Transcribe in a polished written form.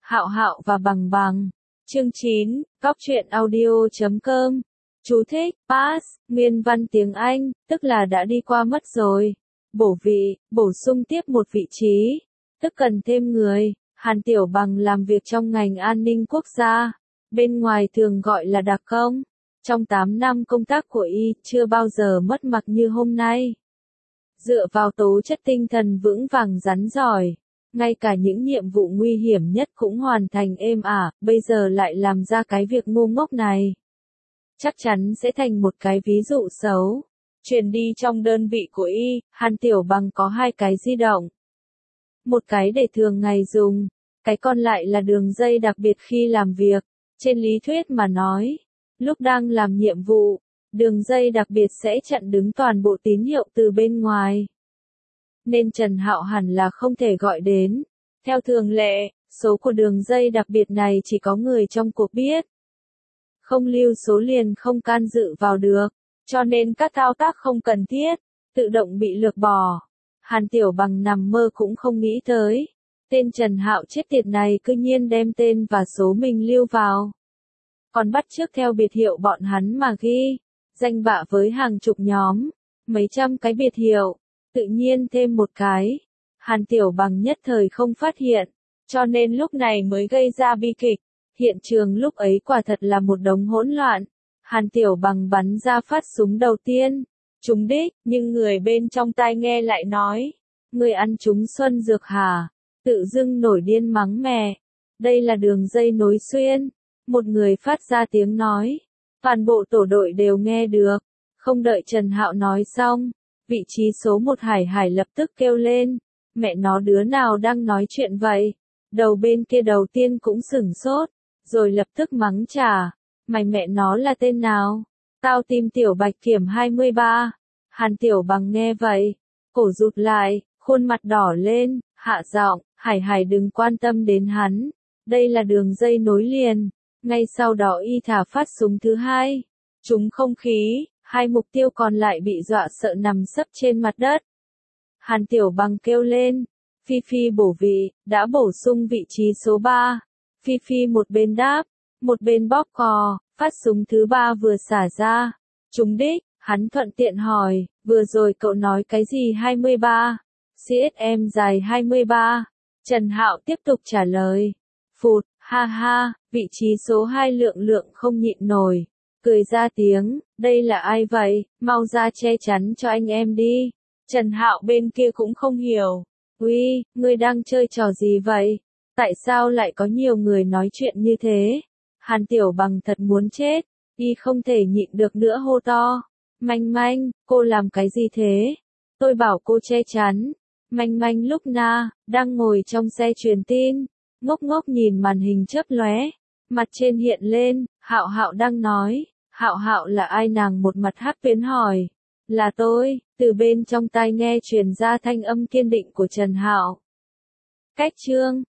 Hạo Hạo và Bằng Bằng. Chương 9, Góc truyện audio.com. Chú thích, pass, nguyên văn tiếng Anh, tức là đã đi qua mất rồi. Bổ vị, bổ sung tiếp một vị trí, tức cần thêm người. Hàn Tiểu Bằng làm việc trong ngành an ninh quốc gia, bên ngoài thường gọi là đặc công. Trong 8 năm công tác của y, chưa bao giờ mất mặt như hôm nay. Dựa vào tố chất tinh thần vững vàng rắn giỏi, ngay cả những nhiệm vụ nguy hiểm nhất cũng hoàn thành êm ả, bây giờ lại làm ra cái việc ngu ngốc này. Chắc chắn sẽ thành một cái ví dụ xấu. Truyền đi trong đơn vị của y, Hàn Tiểu Bằng có 2 cái di động. Một cái để thường ngày dùng, cái còn lại là đường dây đặc biệt khi làm việc. Trên lý thuyết mà nói, lúc đang làm nhiệm vụ, đường dây đặc biệt sẽ chặn đứng toàn bộ tín hiệu từ bên ngoài. Nên Trần Hạo hẳn là không thể gọi đến. Theo thường lệ, số của đường dây đặc biệt này chỉ có người trong cuộc biết. Không lưu số liền không can dự vào được, cho nên các thao tác không cần thiết, tự động bị lược bỏ. Hàn Tiểu Bằng nằm mơ cũng không nghĩ tới. Tên Trần Hạo chết tiệt này cư nhiên đem tên và số mình lưu vào. Còn bắt chước theo biệt hiệu bọn hắn mà ghi. Danh bạ với hàng chục nhóm, mấy trăm cái biệt hiệu, tự nhiên thêm một cái. Hàn Tiểu Bằng nhất thời không phát hiện, cho nên lúc này mới gây ra bi kịch. Hiện trường lúc ấy quả thật là một đống hỗn loạn. Hàn Tiểu Bằng bắn ra phát súng đầu tiên, trúng đích, nhưng người bên trong tai nghe lại nói, người ăn trúng xuân dược hả? Tự dưng nổi điên mắng mẹ. Đây là đường dây nối xuyên. Một người phát ra tiếng nói. Toàn bộ tổ đội đều nghe được. Không đợi Trần Hạo nói xong, vị trí số 1 Hải Hải lập tức kêu lên. Mẹ nó đứa nào đang nói chuyện vậy? Đầu bên kia đầu tiên cũng sửng sốt, rồi lập tức mắng trả. Mày mẹ nó là tên nào? Tao tìm Tiểu Bạch Kiểm 23. Hàn Tiểu Bằng nghe vậy, cổ rụt lại, khuôn mặt đỏ lên, hạ giọng, Hải Hải đừng quan tâm đến hắn. Đây là đường dây nối liền. Ngay sau đó y thả phát súng thứ 2. Trúng không khí, 2 mục tiêu còn lại bị dọa sợ nằm sấp trên mặt đất. Hàn Tiểu Bằng kêu lên. Phi Phi bổ vị, đã bổ sung vị trí số 3. Phi Phi một bên đáp, một bên bóp cò, phát súng thứ 3 vừa xả ra. Trúng đích, hắn thuận tiện hỏi, vừa rồi cậu nói cái gì 23? CSM dài 23. Trần Hạo tiếp tục trả lời. Phụt, ha ha, vị trí số 2 lượng lượng không nhịn nổi. Cười ra tiếng, đây là ai vậy, mau ra che chắn cho anh em đi. Trần Hạo bên kia cũng không hiểu. Uy, ngươi đang chơi trò gì vậy? Tại sao lại có nhiều người nói chuyện như thế? Hàn Tiểu Bằng thật muốn chết, y không thể nhịn được nữa hô to. Manh Manh, cô làm cái gì thế? Tôi bảo cô che chắn. Manh Manh lúc na, đang ngồi trong xe truyền tin, ngốc ngốc nhìn màn hình chớp lóe, mặt trên hiện lên, Hạo Hạo đang nói. Hạo Hạo là ai? Nàng một mặt hắc tuyến hỏi. Là tôi. Từ bên trong tai nghe truyền ra thanh âm kiên định của Trần Hạo. Cách chương